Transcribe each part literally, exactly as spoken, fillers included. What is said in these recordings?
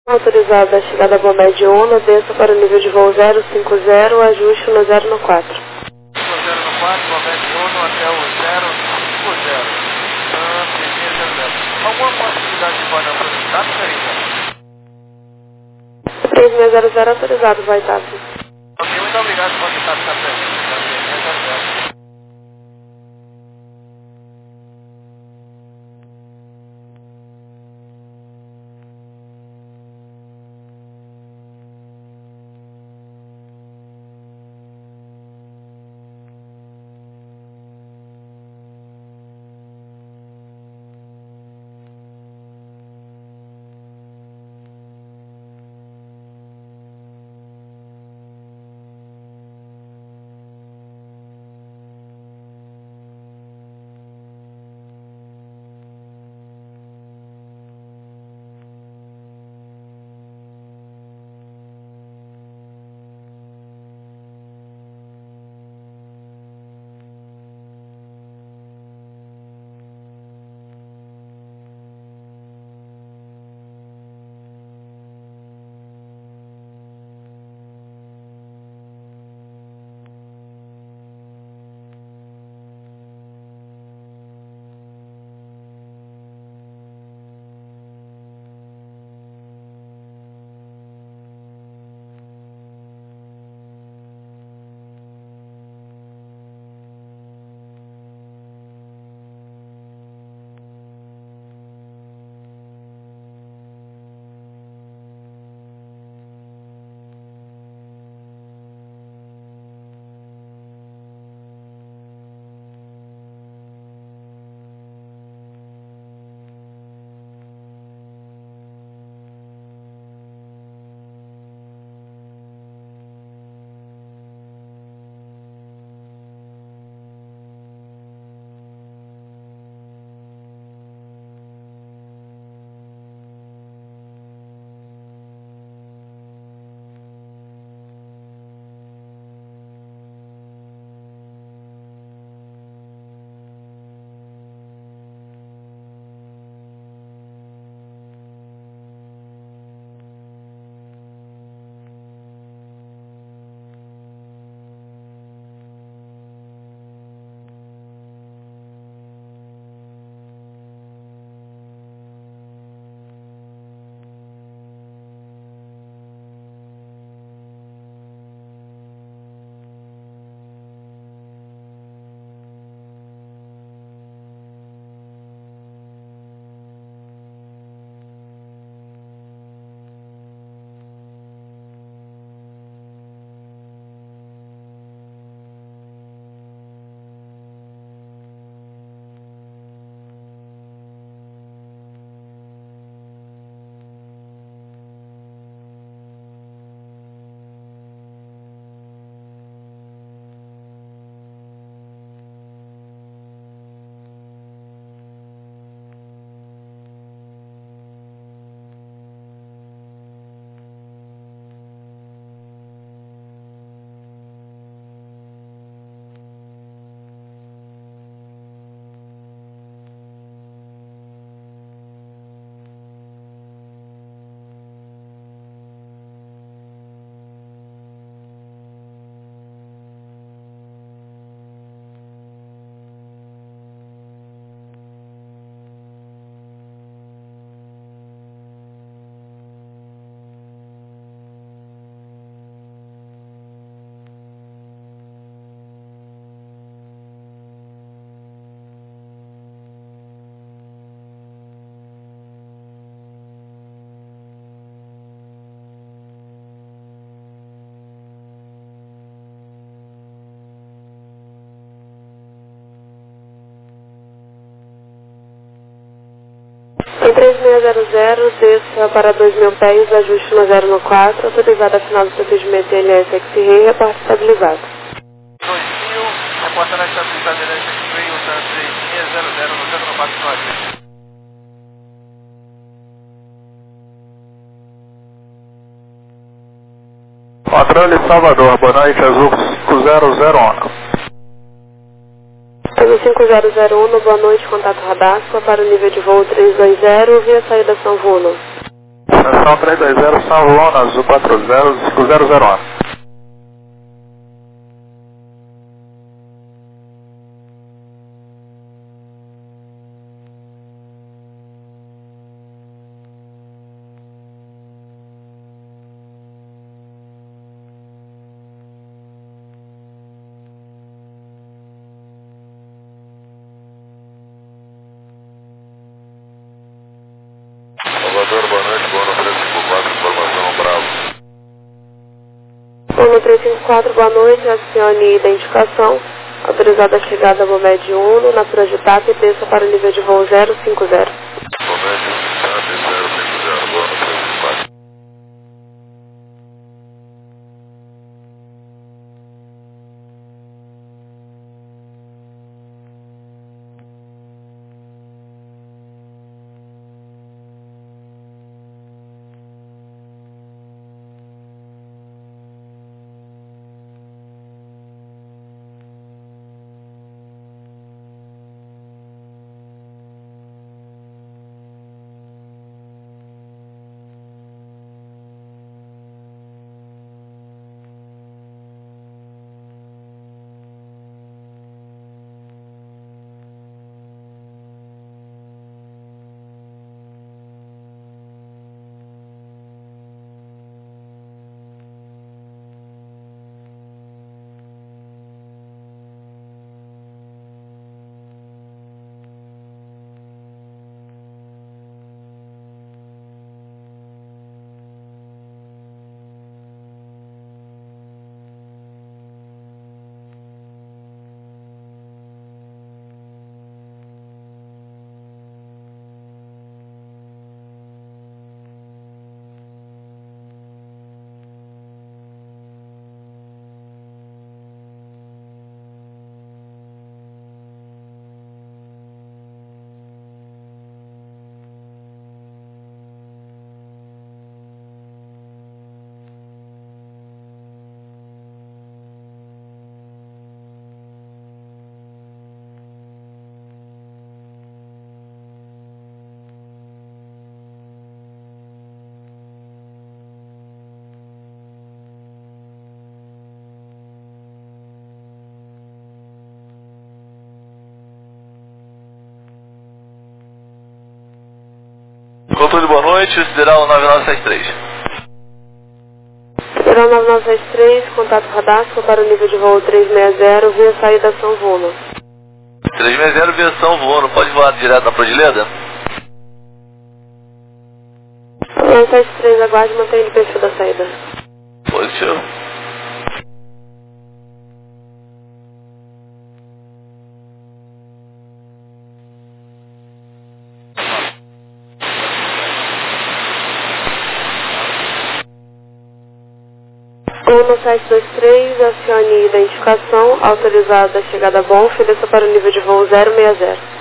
Autorizada a chegada a Bombed Uno, desça para o nível de voo zero cinco zero, ajuste no zero no quatro. zero no quatro, Bombed Uno até o zero cinco zero. Ah, zero zero. Alguma possibilidade de voar na velocidade, Carita? três seis zero zero autorizado, vai estar. Ok, muito obrigado por estar presente. três seis zero zero. Em três seis zero zero, desça para dois mil pés, ajuste no zero no quatro, autorizada a final do procedimento L S X-Ray, reporte estabilizado. dois mil, reportando a estabilidade L S X-Ray, usando três seis zero zero no zero no quatro no ajuste. Patrulha Salvador, boa noite, Azul cinco zero zero um. Azul cinco zero zero um, boa noite, contato Radasco, para o nível de voo três dois zero, via saída São Vuno. Estação três dois zero, Salvo Ono, Azul quatro zero, cinco zero zero um. Salvador, boa noite, boa no três cinco quatro, informação Bravo. Ono três cinco quatro, boa noite, acione identificação, autorizada a chegada a Bomed Uno, na Pura de TAP e desça para o nível de voo zero cinco zero. Bomed TAP zero cinco zero, boa no três cinco quatro. Controle, boa noite, Sideral nove nove sete três. Sideral nove nove sete três, contato radasco para o nível de voo trezentos e sessenta, via saída São Vuno. trezentos e sessenta, via São Vuno, pode voar direto na Prodileda? nove nove sete três, aguarde e mantenha o perfil da saída. Positivo. Ono sete dois três, acione identificação, autorizada a chegada a Bonf, desça para o nível de voo zero seis zero.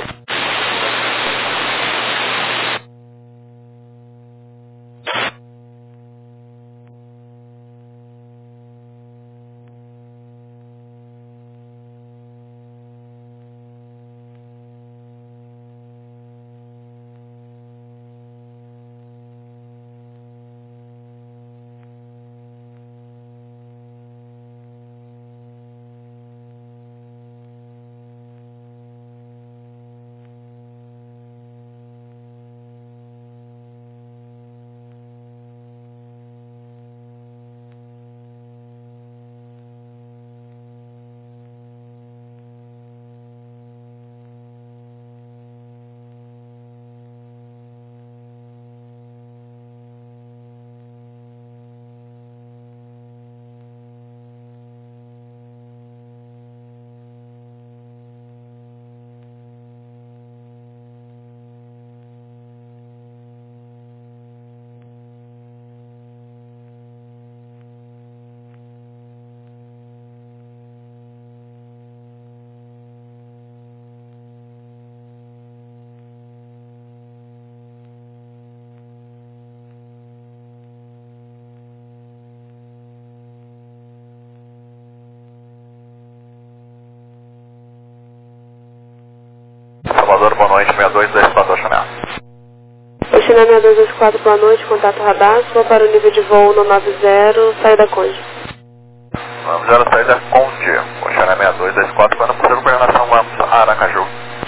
Salvador, boa noite, sessenta e dois, dez quatro, Chanel. China seis dois dois quatro, boa noite, contato radar, sua para o nível de voo no nove zero, saída Conde. nove zero, saída Conde, o China seis dois dois quatro, para possível coordenação, vamos a Aracaju.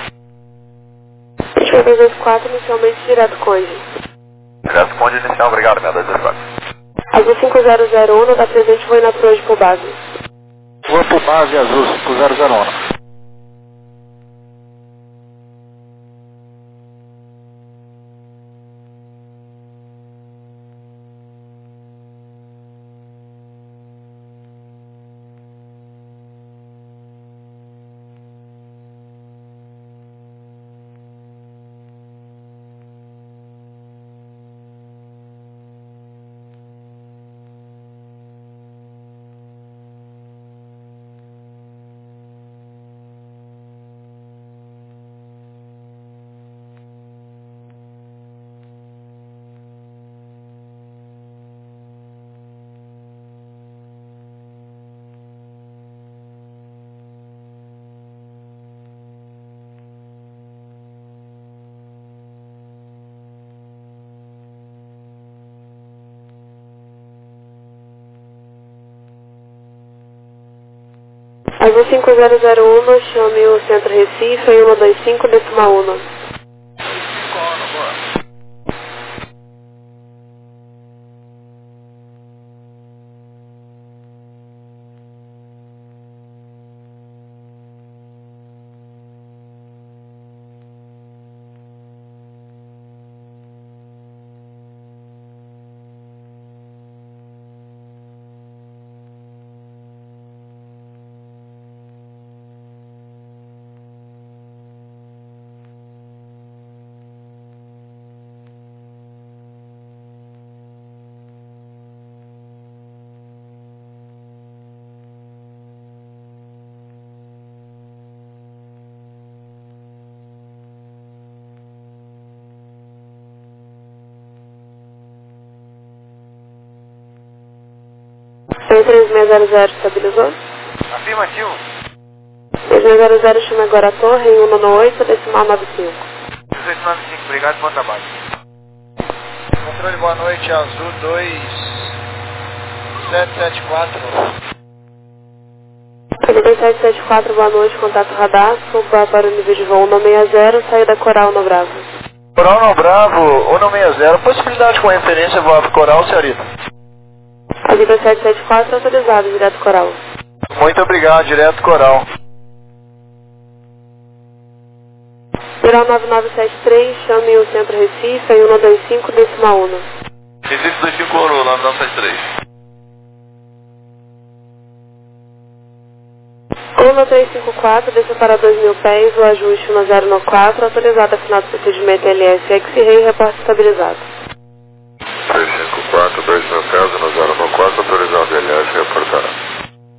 China seis dois quatro, inicialmente direto Conde. Direto Conde inicial, obrigado, seis dois dois quatro. Azul cinco zero zero um, da presente voo na hoje por base. Vou por base Azul cinco zero zero um. Azul cinco zero zero um, chame o Centro Recife, um dois cinco, decimal um. três seis zero zero estabilizou? Afirmativo. três seis zero zero, chama agora a torre em um nove oito, decimal nove cinco. dezoito nove cinco, obrigado, bom trabalho. Controle, boa noite, Azul dois sete sete quatro. Azul dois sete sete quatro, boa noite, contato radar, suba para o nível de voo um seis zero, saída Coral no Bravo. Coral no Bravo, um seis zero, possibilidade com referência voar para Coral, senhorita. Azul dois sete sete quatro, autorizado, direto Coral. Muito obrigado, direto Coral. Coral nove nove sete três, chame o Centro Recife, um dois cinco, decimal um. Recife dois cinco um, nove nove sete três. um três cinco quatro, desça para dois mil pés, o ajuste um zero nove quatro, autorizado a final do procedimento L S X-Ray, reporte estabilizado. três cinco quatro, dois mil pés, um zero nove quatro, autorizado L S, reportará.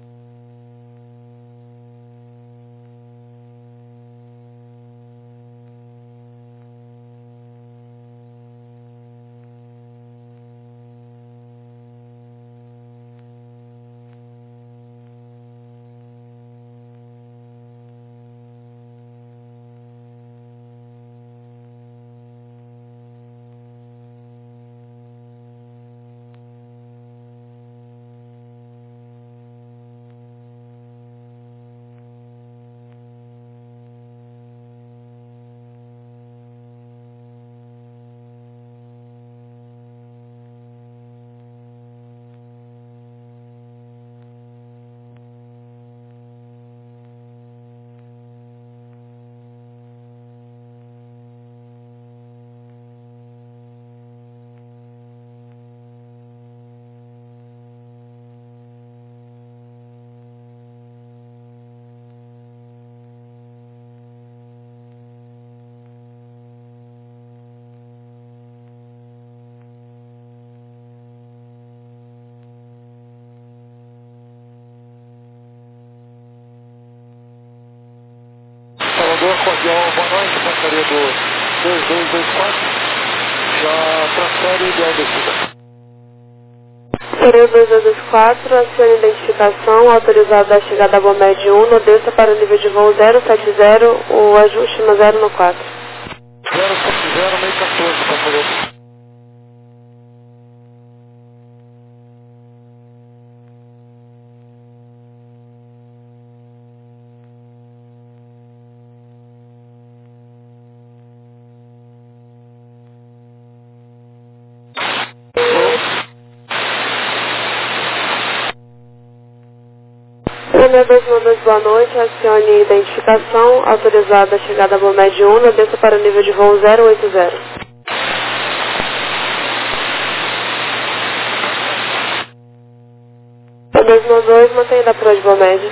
Acordeão, boa noite, passaria do dois dois dois quatro, já transfere ideal descida. Seria dois dois dois quatro, acione identificação, autorizado a chegada da Bomed um, desça para o nível de voo zero sete zero, o ajuste no zero no quatro. zero sete zero, meio quatorze, passaria. três dois um dois, boa noite, acione identificação, autorizada a chegada a Bomed Uno, desça para o nível de voo zero oito zero. três dois um dois, mantenha da proa de Bomed.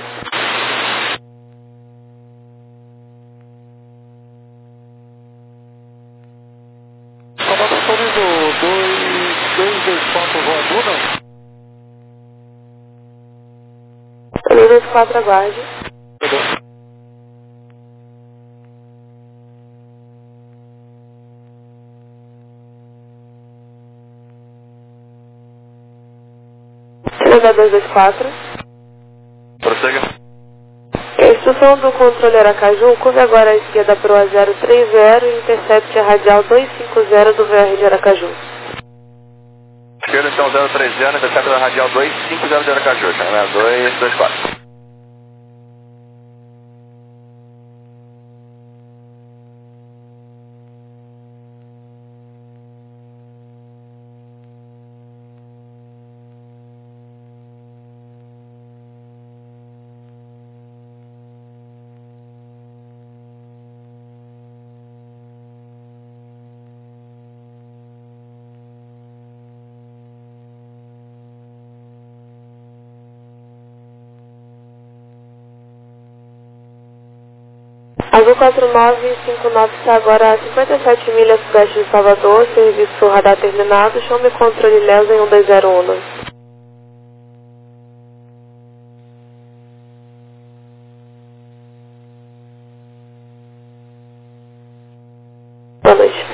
Comando autorizo dois dois quatro voadora. dois dois quatro, aguarde. Chegada dois dois quatro. Prossiga. Instrução do controle Aracaju, curve agora à esquerda para o zero três zero e intercepte a radial duzentos e cinquenta do V R de Aracaju. Esquerda então zero três zero, intercepta da radial duzentos e cinquenta de Aracaju, né? dois dois quatro. Azul quatro nove cinco nove está agora a cinquenta e sete milhas sudeste de Salvador, serviço radar terminado, chame controle Lesa em um dois zero um. Boa noite.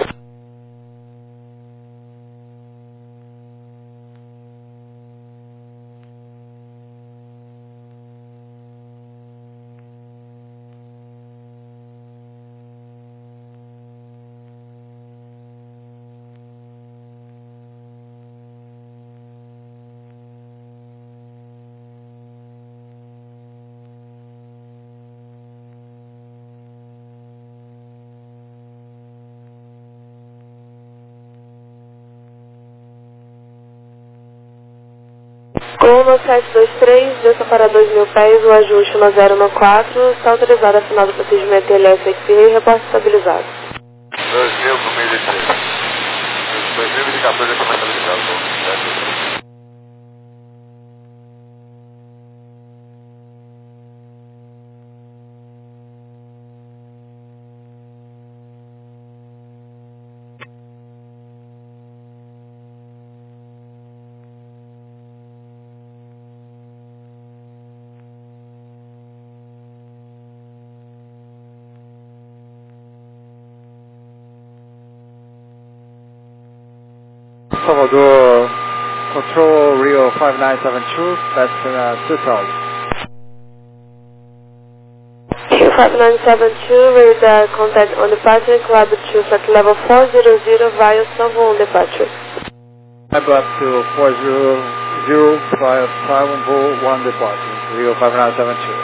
Goma sete dois três, desça para dois mil pés, o ajuste no zero no quatro, está autorizado a final do procedimento L S X R, reporte estabilizado. dois mil por meio de três. dois mil e quatorze é comercializado. Salvador, control Rio five nine seven two, that's uh, two thousand. Q five nine seven two, radar contact on departure, Club two at level four zero zero via Salvo on departure. Climb up to four zero zero, five Salvo one departure, Rio five nine seven two.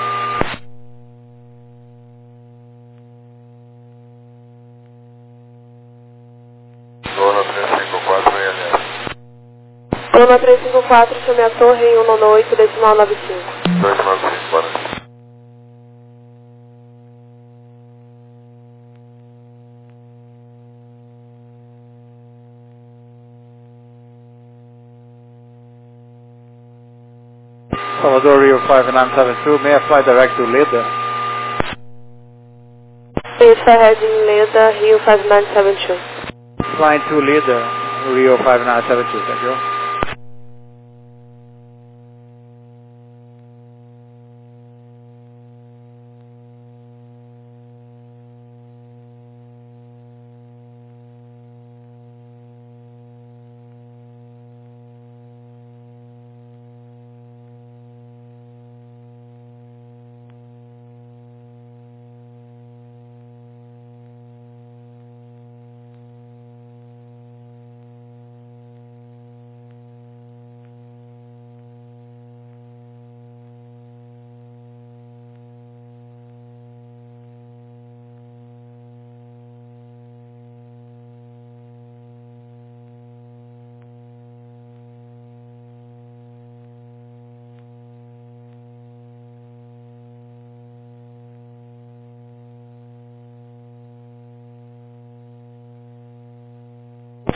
Goma três cinco quatro, chame a torre em um nove oito, decimal nove cinco. dois nove cinco, bora. Salvador Rio five nine seven two, may I fly direct to Leda? Please fly heading Leda, Rio five nine seven two. Flying to Leda, Rio five nine seven two, thank you.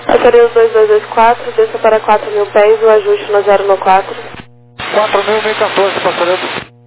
Passaria os dois dois dois quatro, desça para quatro mil pés, o ajuste no zero no quatro. quatro mil, mil e quatorze, passaria.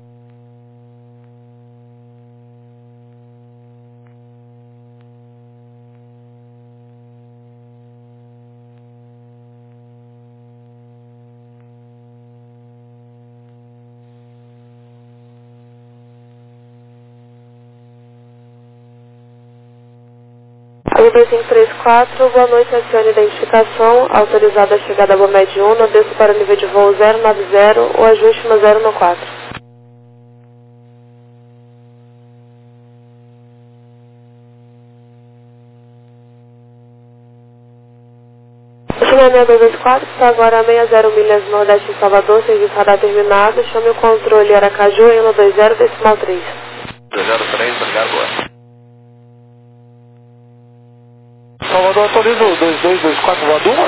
Azul dois cinco três quatro, boa noite, acione identificação, autorizada a chegada a Bomed Uno, desço para nível de voo zero nove zero, o ajuste no zero no quatro. Chama seis dois dois quatro, está agora a sessenta milhas nordeste em Salvador, serviço radar terminado, chame o controle Aracaju em um dois zero decimal três. dois zero três, obrigado, boa. Salvador, autoriza o dois dois dois quatro, Vaduma?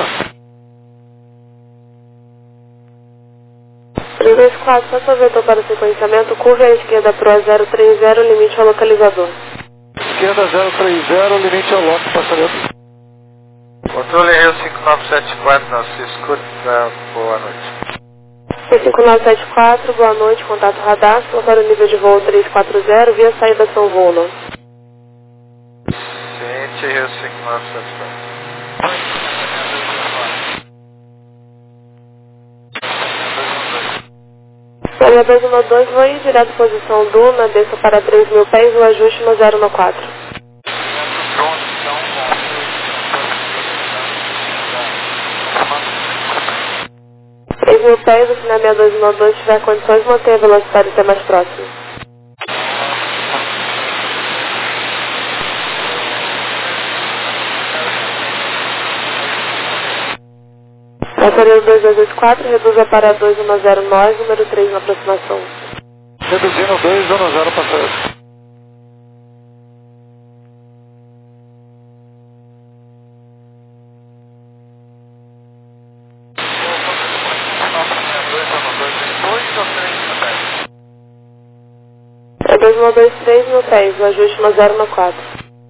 dois dois quatro, faça o vetor para o sequenciamento, curva à esquerda para o zero três zero, limite ao localizador. Esquerda zero três zero, limite ao lote, passaria. Controle Rio cinco nove sete quatro, não se escute, boa noite. cinco nove sete quatro, boa noite, contato radar, para o nível de voo três quatro zero, via saída São Volo. Ciente Rio cinco nove sete quatro. Sônia dois um dois, vou ir direto posição Duna, desça para três mil pés, o ajuste no zero no quatro. três mil pés, o final seis dois um dois tiver condições, manter a velocidade até mais próximo. Passaria dois dois dois quatro, reduza para dois um zero nove, número três na aproximação. Reduzindo dois um zero, passaria. É dois um dois três mil pés, o ajuste no zero no quatro.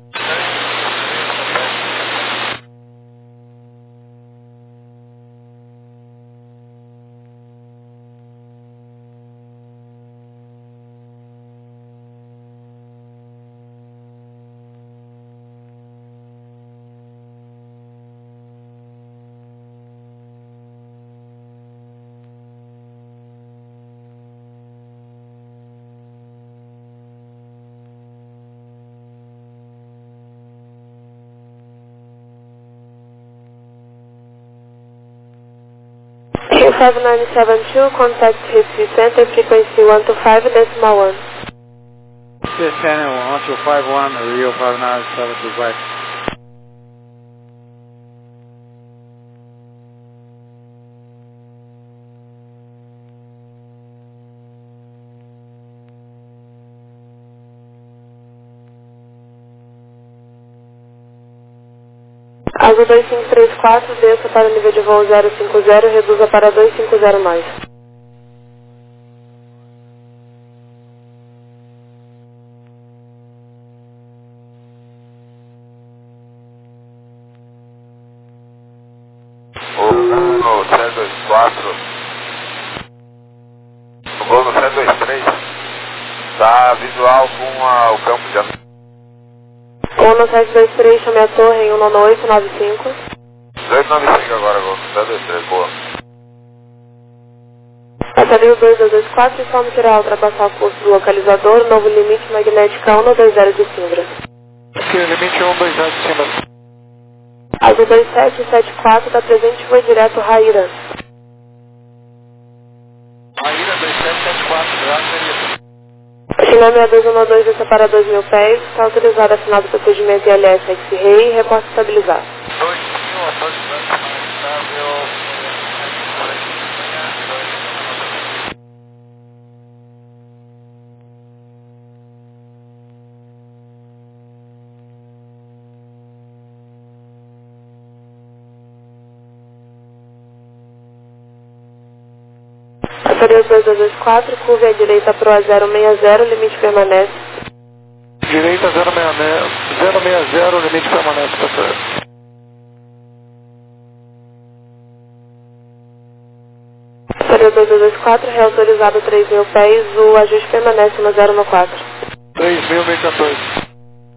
Q five nine seven two, contact Recife Center, frequency one two five decimal one. This channel one two five one, Rio five nine seven two five. Azul dois cinco três quatro, desça para o nível de voo zero cinco zero, reduza para dois cinco zero mais. O no sete dois quatro, o voo no sete dois três, está visual com a, o campo de... um no sete dois três, chame a torre em um nove oito nove cinco. dois nove cinco agora, voo no sete dois três, boa. Passaria o dois dois dois quatro, informe que irá ultrapassar o curso do localizador, novo limite magnético um no dois zero de Simbra. Aqui, limite um dois zero de Simbra. Azul dois sete sete quatro, da presente foi direto Raíra. Raíra dois sete sete quatro, graças. China seis dois um dois, desça para dois mil pés, está autorizado a assinar o procedimento I L S X-Ray e reporte estabilizado. dois mil, autorizado mais estável. Passaria os dois dois dois quatro, curva à direita para o zero seis zero, limite permanece. Direita zero seis zero, limite permanece, passaria. Passaria dois dois dois quatro, reautorizado três mil pés, o ajuste permanece no zero um quatro. três mil, meio quatorze.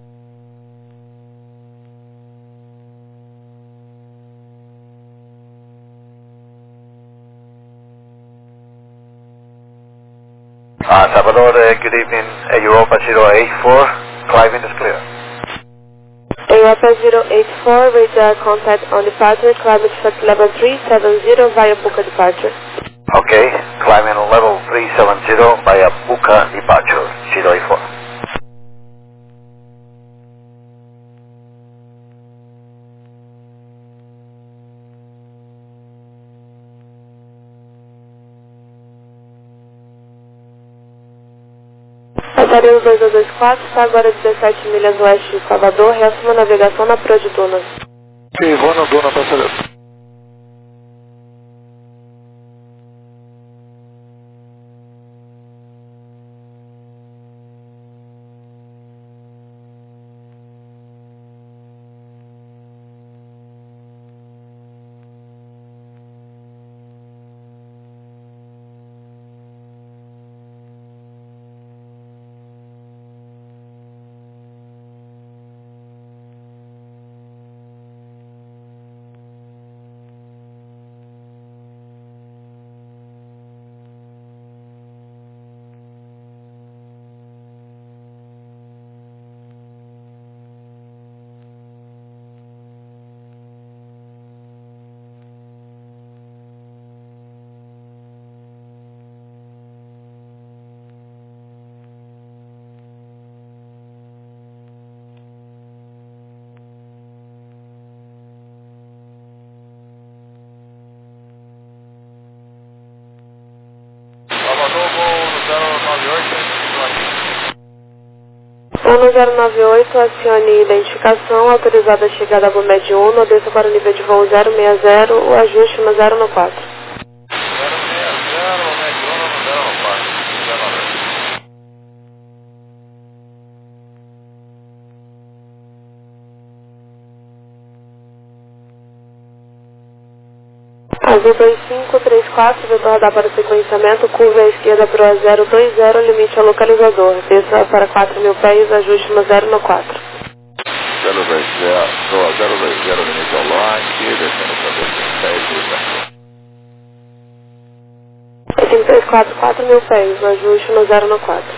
Uh, Salvador, uh, good evening, uh, Europa zero eight four, climbing is clear. Europa zero eight four, radar contact on departure, climate check level three seven zero via Buca departure. Okay, climbing level three seven zero via Buca departure, zero eight four. Passaria dois dois dois quatro, está agora dezessete milhas oeste de Salvador, reassuma a navegação na Proa de Dunas. Ok, vou na dona passaria. Salvador, voo no zero nove oito, um zero nove oito, acione identificação, autorizada a chegada a Gomed um, desça para o nível de voo zero seis zero, o ajuste no zero um quatro. zero seis zero, Gomed um no zero um quatro, zero nove. Azul dois cinco três quatro, vetor rodar para o sequenciamento, curva à esquerda para o zero dois zero, limite ao localizador, desça para quatro mil pés, ajuste no zero um quatro. zero dois zero, zero dois zero, limite ao launch, descendo para dois mil pés, cinco três quatro, quatro mil pés, ajuste no zero um quatro.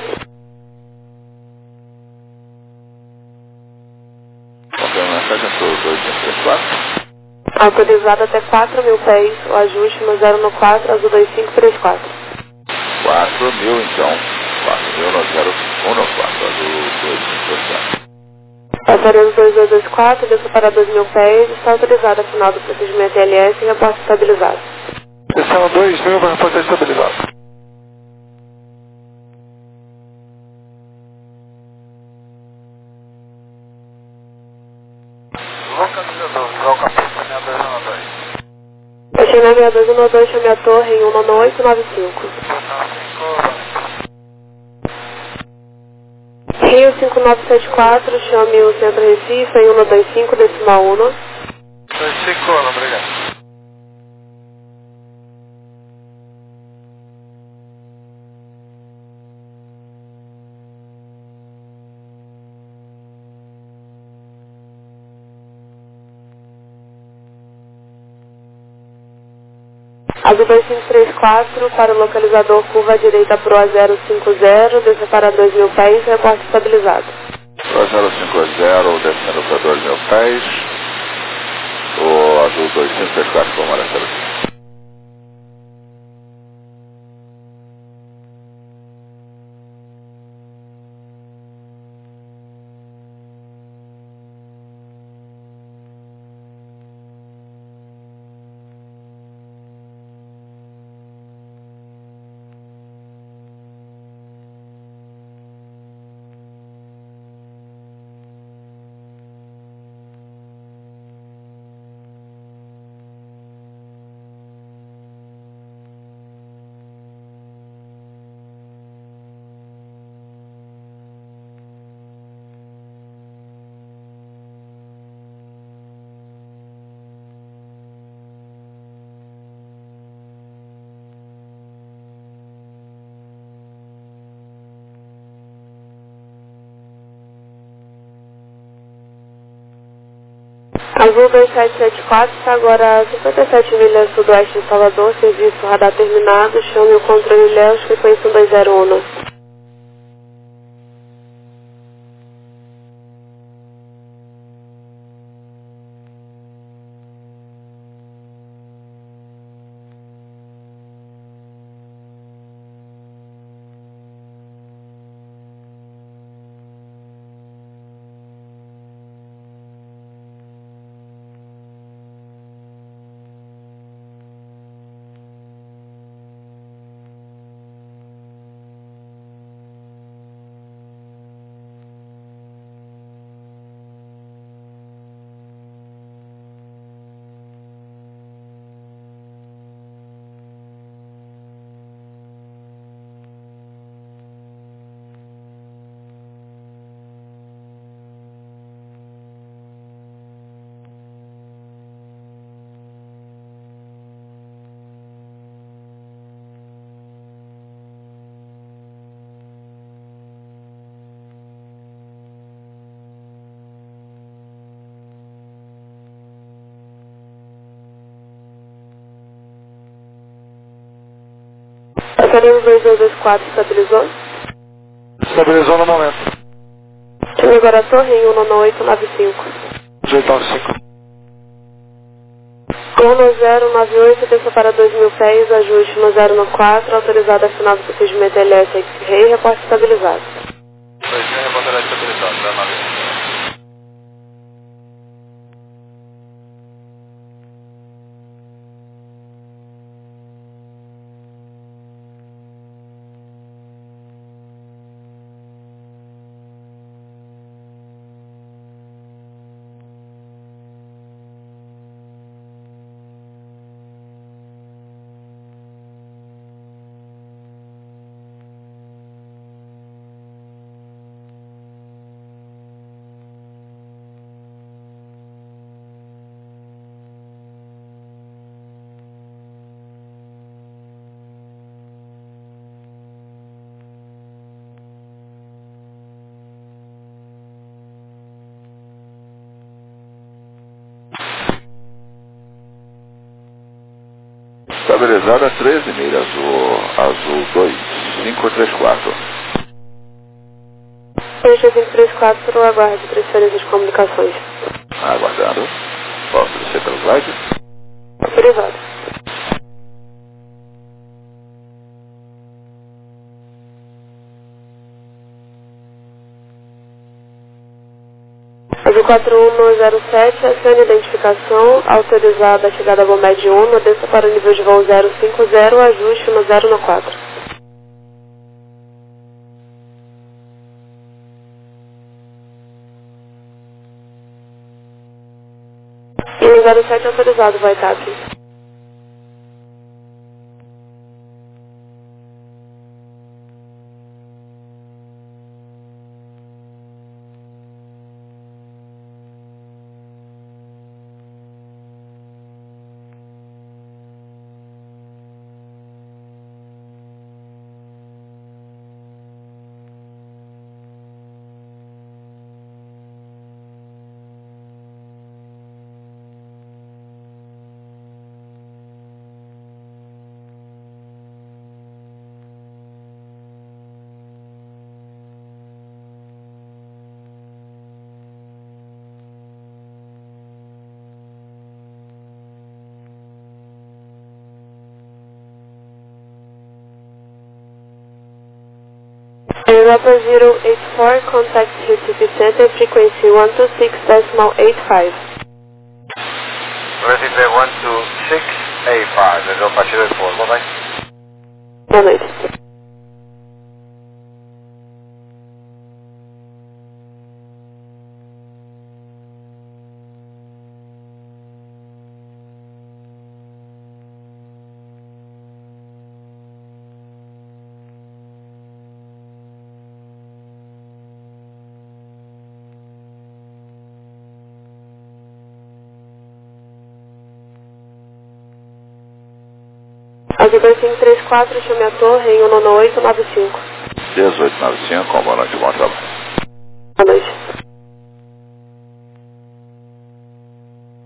Ok, mensagem para o dois cinco três quatro. Autorizado até quatro mil pés, o ajuste no zero um quatro, azul dois cinco três quatro. quatro mil então, quatro mil no zero um quatro, azul dois cinco três quatro. Passaremos dois dois dois quatro, desça para dois mil pés, está autorizado a final do procedimento I L S e reporte estabilizado. Descendo dois mil para reportar estabilizado. Localizador, troca para seis dois um dois. China seis dois um dois, chame a torre em um nove oito nove cinco. Rio cinco nove sete quatro, chame o Centro Recife em um dois cinco, decimal um. dois cinco, obrigado. Azul dois cinco três quatro, para o localizador curva à direita para o A zero cinco zero, desça para dois mil pés, reporte estabilizado. Pro zero cinco zero, descendo para dois mil pés, o azul dois cinco três quatro, como era estabelecida. Azul dois sete sete quatro, está agora a cinquenta e sete milhas sudoeste de Salvador, serviço radar terminado, chame o controle Léo, frequência um dois zero um. Passarinho dois dois dois quatro, estabilizou? Estabilizou no momento. Chame agora a torre em um oito nove cinco. oito nove cinco. um zero nove oito, desça para dois mil pés, ajuste no zero quatro, autorizado a final do procedimento L S X-Ray, reporte estabilizado. dois mil, reportará estabilizado, zero nove oito. Estabilizado a treze milhas, o azul dois cinco três quatro. dois cinco três quatro, aguarde transferência de comunicações. Aguardando. Posso descer pelo slide? Autorizado. Azul quatro um zero sete, acione identificação, autorizada a chegada a Gomed um, desça para o nível de voo zero cinco zero, ajuste no zero quatro. E no zero sete autorizado, vai TAP. Europa zero eight four, contact Recife Center, frequency one two six decimal eight five. Recife one two six eight five, Europa zero eight four, bye bye. Boa noite. Azul dois cinco três quatro, chame a torre em um oito nove cinco. dezoito nove cinco, boa noite, bom trabalho. Boa noite.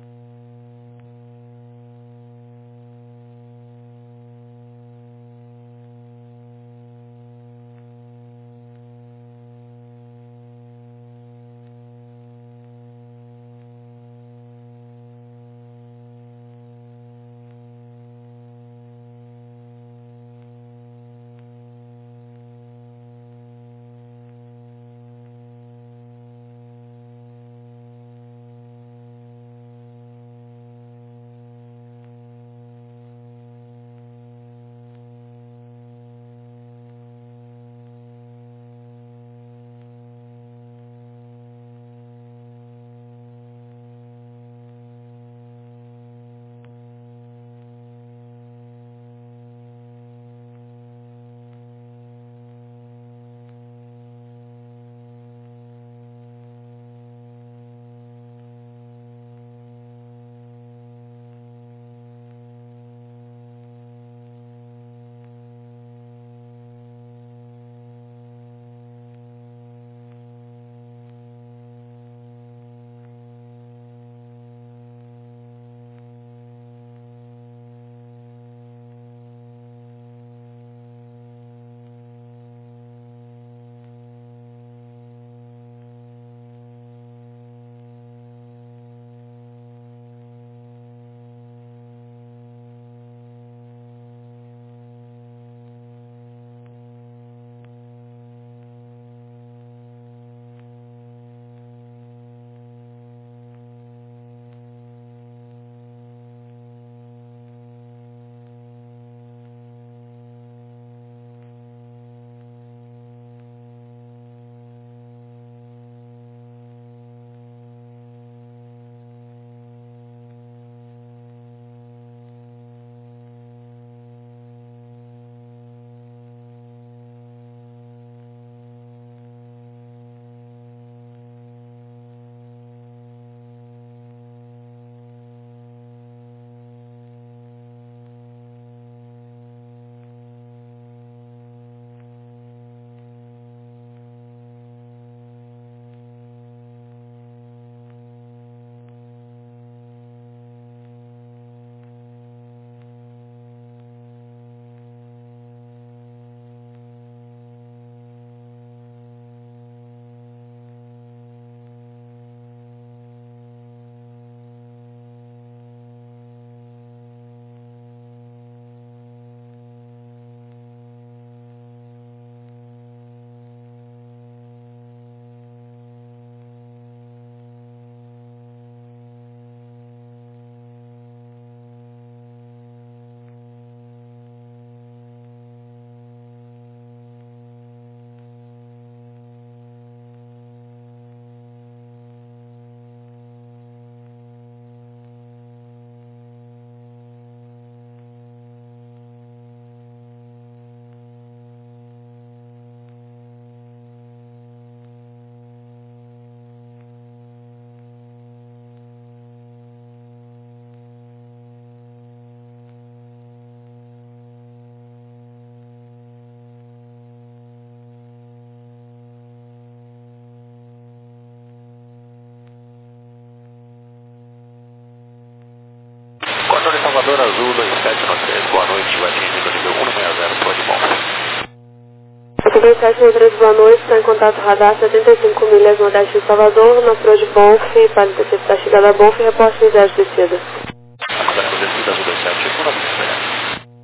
oitenta e sete três, boa noite, está em contato radar setenta e cinco milhas Nordeste de Salvador, na Pro de Bonf, para descer da chegada a Bonf e reposta de descida. Agora para descida azul dois sete, chegou na pista.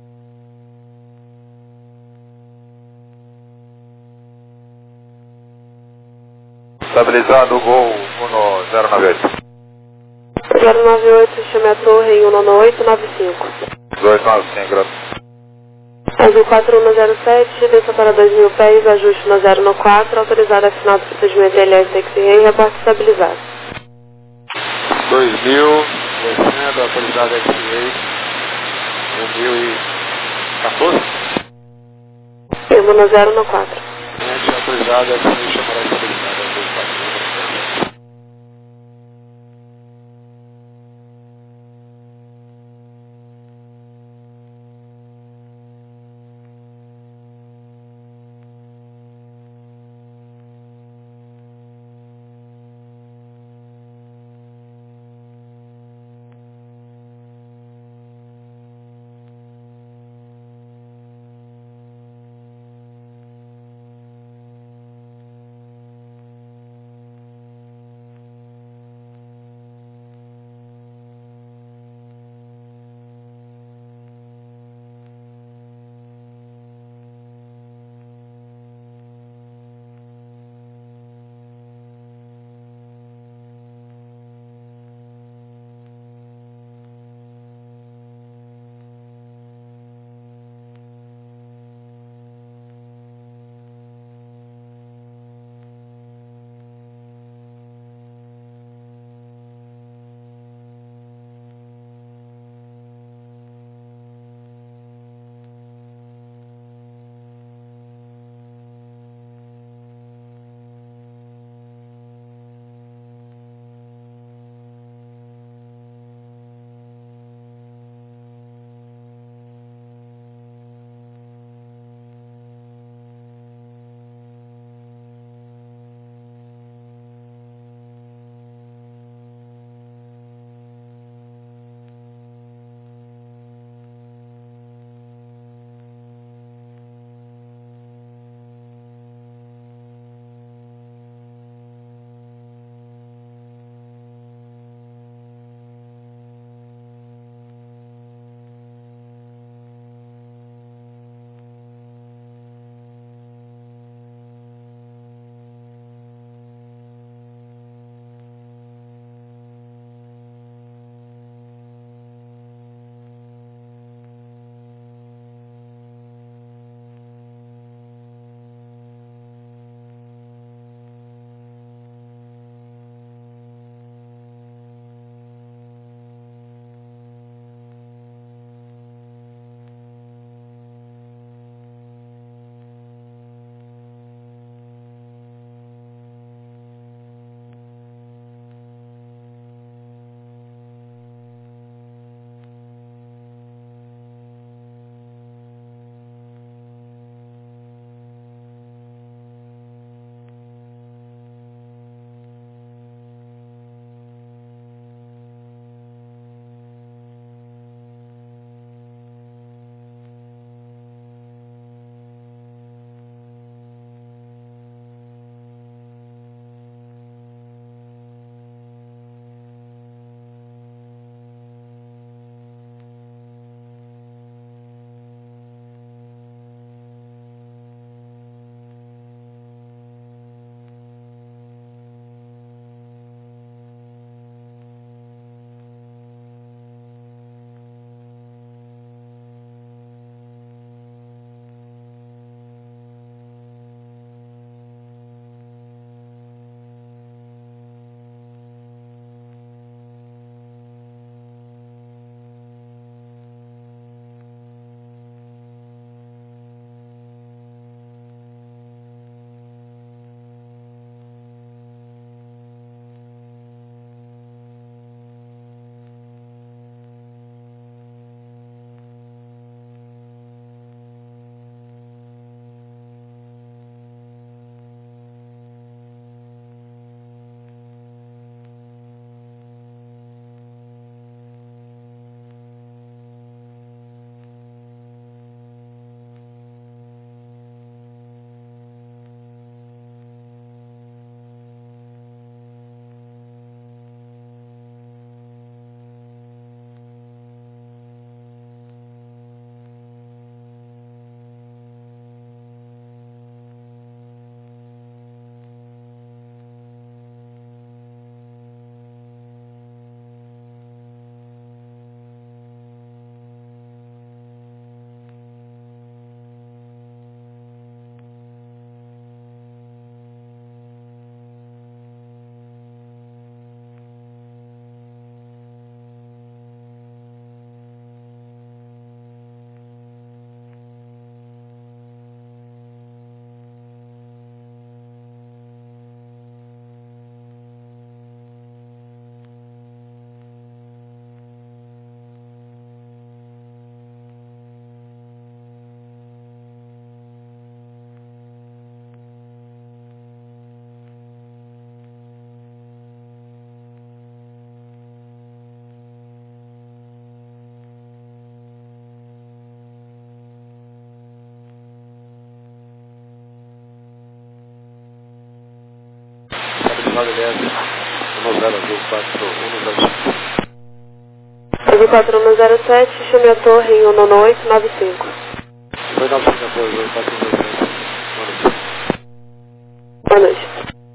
Estabilizado o Gol Uno zero nove oito. zero nove oito, chame a torre em um nove oito nove cinco. dois nove cinco, graças. Azul quatro um zero sete, desça para dois mil pés, ajuste no zero no quatro, autorizado a final do procedimento L S X R E e reporte estabilizado. dois mil, descendo, autorizado X A, dois mil e quatorze. Firmo no zero no quatro. Gente, autorizado X A, chamará estabilizado, dois quatro um. Vale Leste, um zero azul quatro um zero sete. Azul quatro um zero sete, chame a torre em um nove oito nove cinco. Foi nove cinco Azul quatro um zero sete. Boa noite.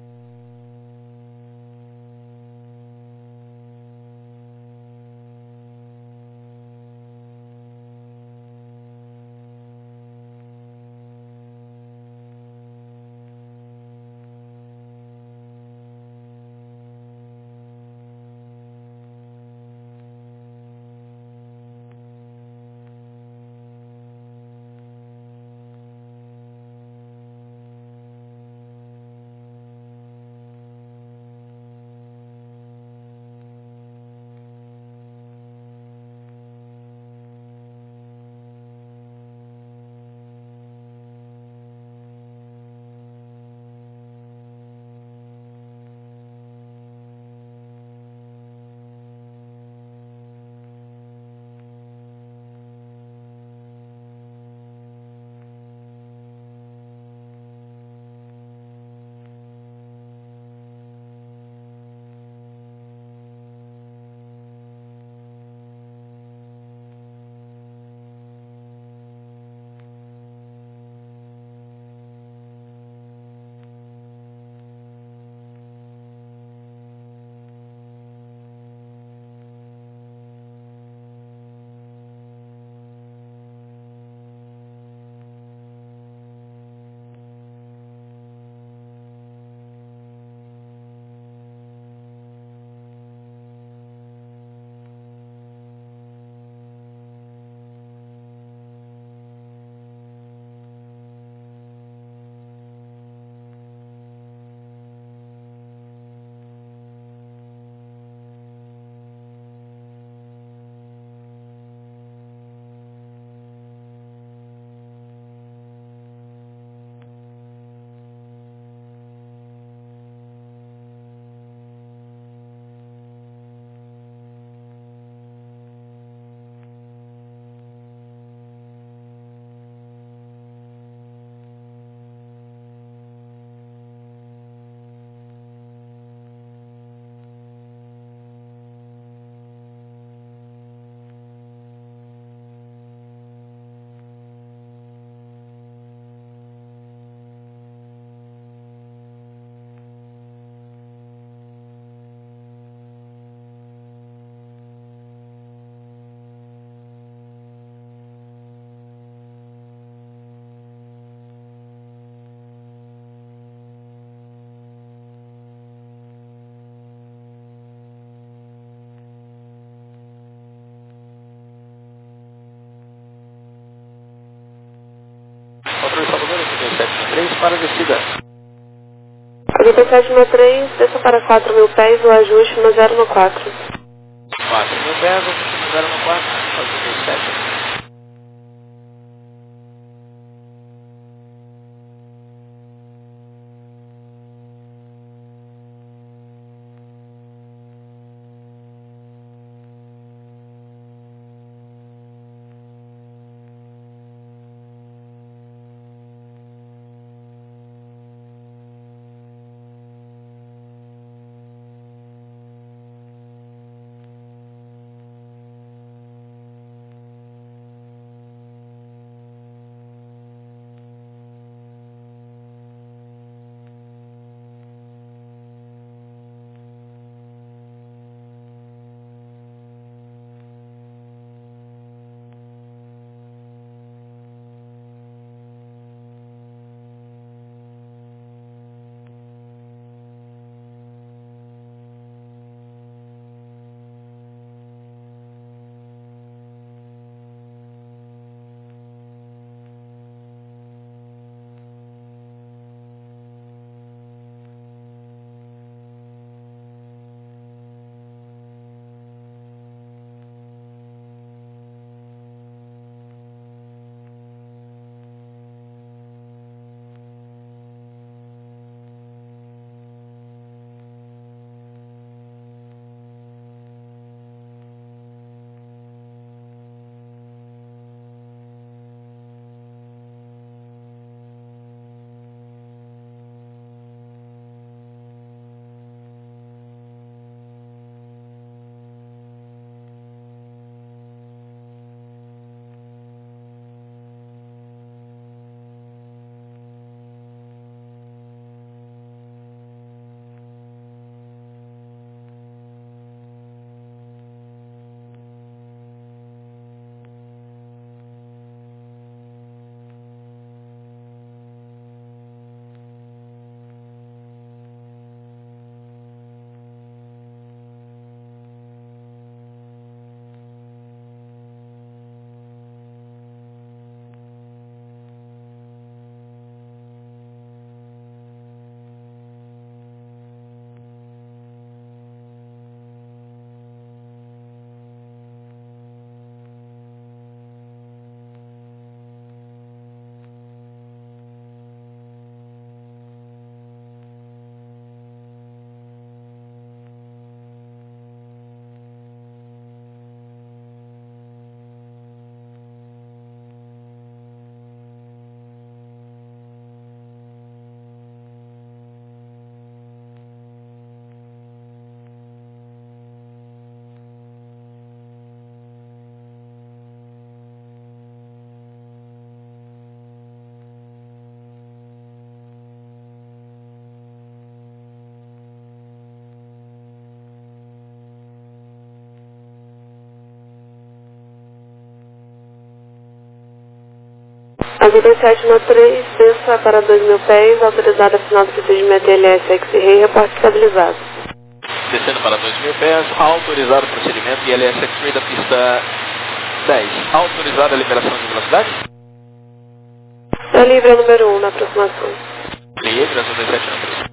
Controle Salvador, oitenta e sete três para a descida. oitenta e sete sessenta e três, desça para quatro mil pés, o ajuste no zero no quatro. quatro mil pés, no zero no quatro, oitenta e sete. Azul dois sete nove três, desça para dois mil pés, autorizada final do procedimento L S X-Ray, reporte estabilizado. Descendo para dois mil pés, autorizado o procedimento I L S X-Ray da pista dez. Autorizada a liberação de velocidade? É livre a número um na aproximação. Livre, Azul dois sete nove três.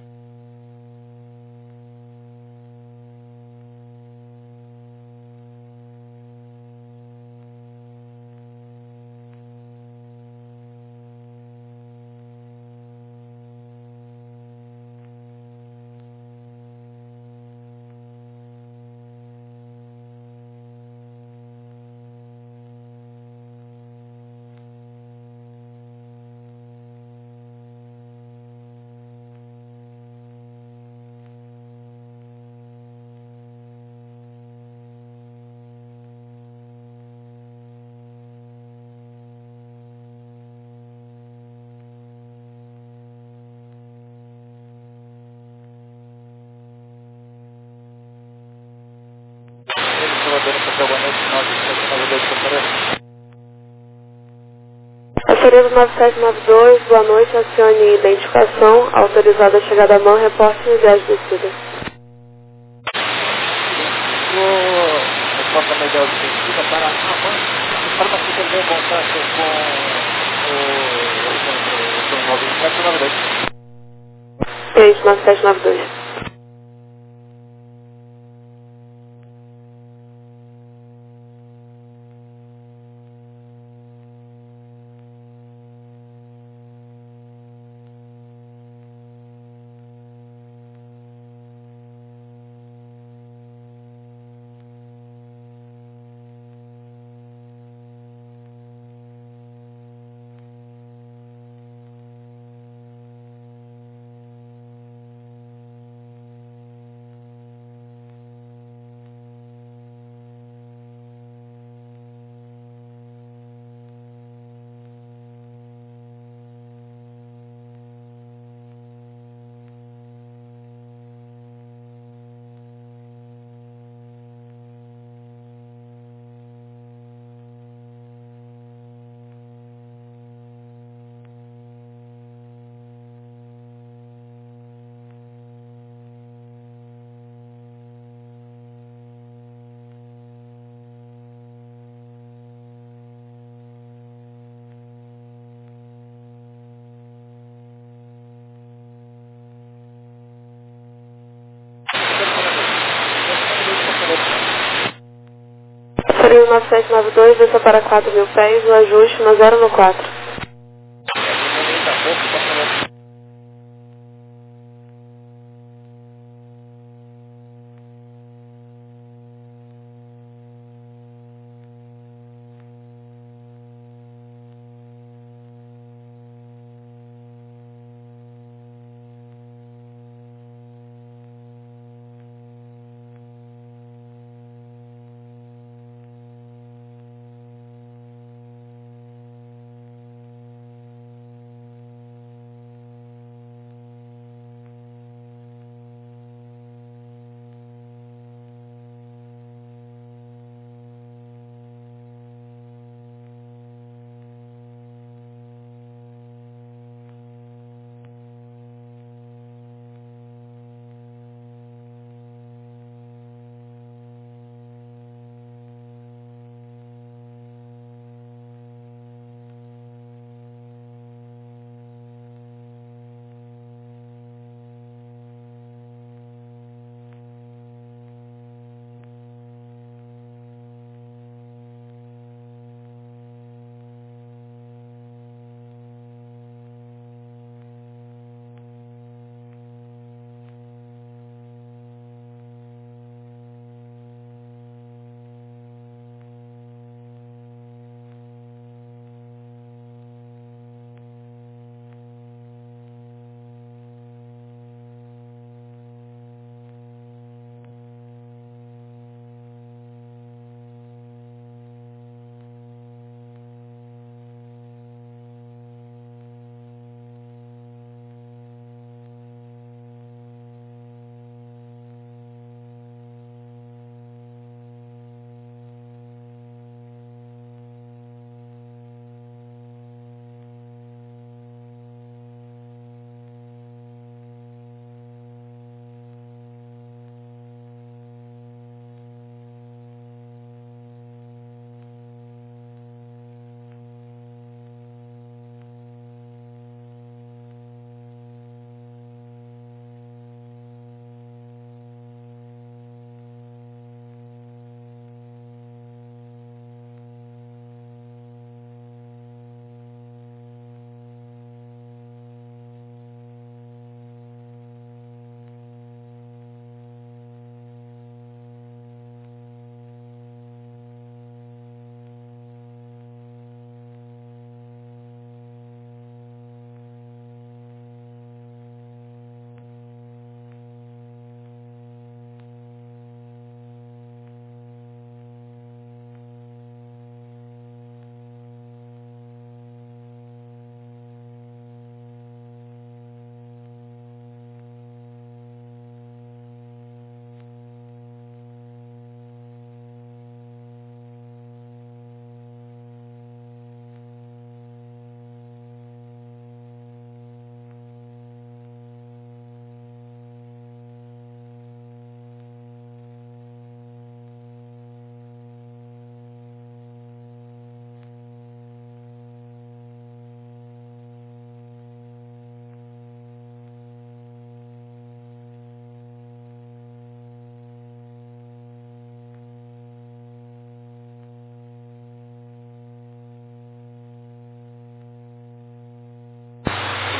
Açoriano nove sete nove dois, boa noite, acione identificação, autorizada a chegada à mão, reporte e viagem descida. Resposta medial defensiva para a mão, informa que também contato com o nove sete nove dois. Cliente nove sete nove dois. Açoriano nove sete nove dois, desça para quatro mil pés, o ajuste na zero no quatro.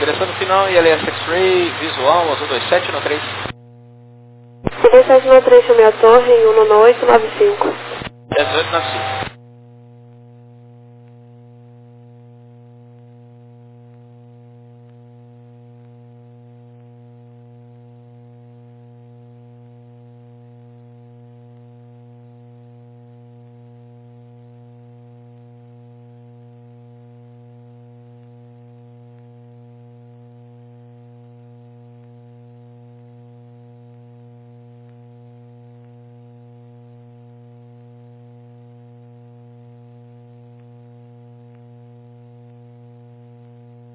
direção do final, I L S X-Ray, visual, azul dois sete no três. dois sete no três, chamei a torre, um nove oito nove cinco. dez oito nove cinco.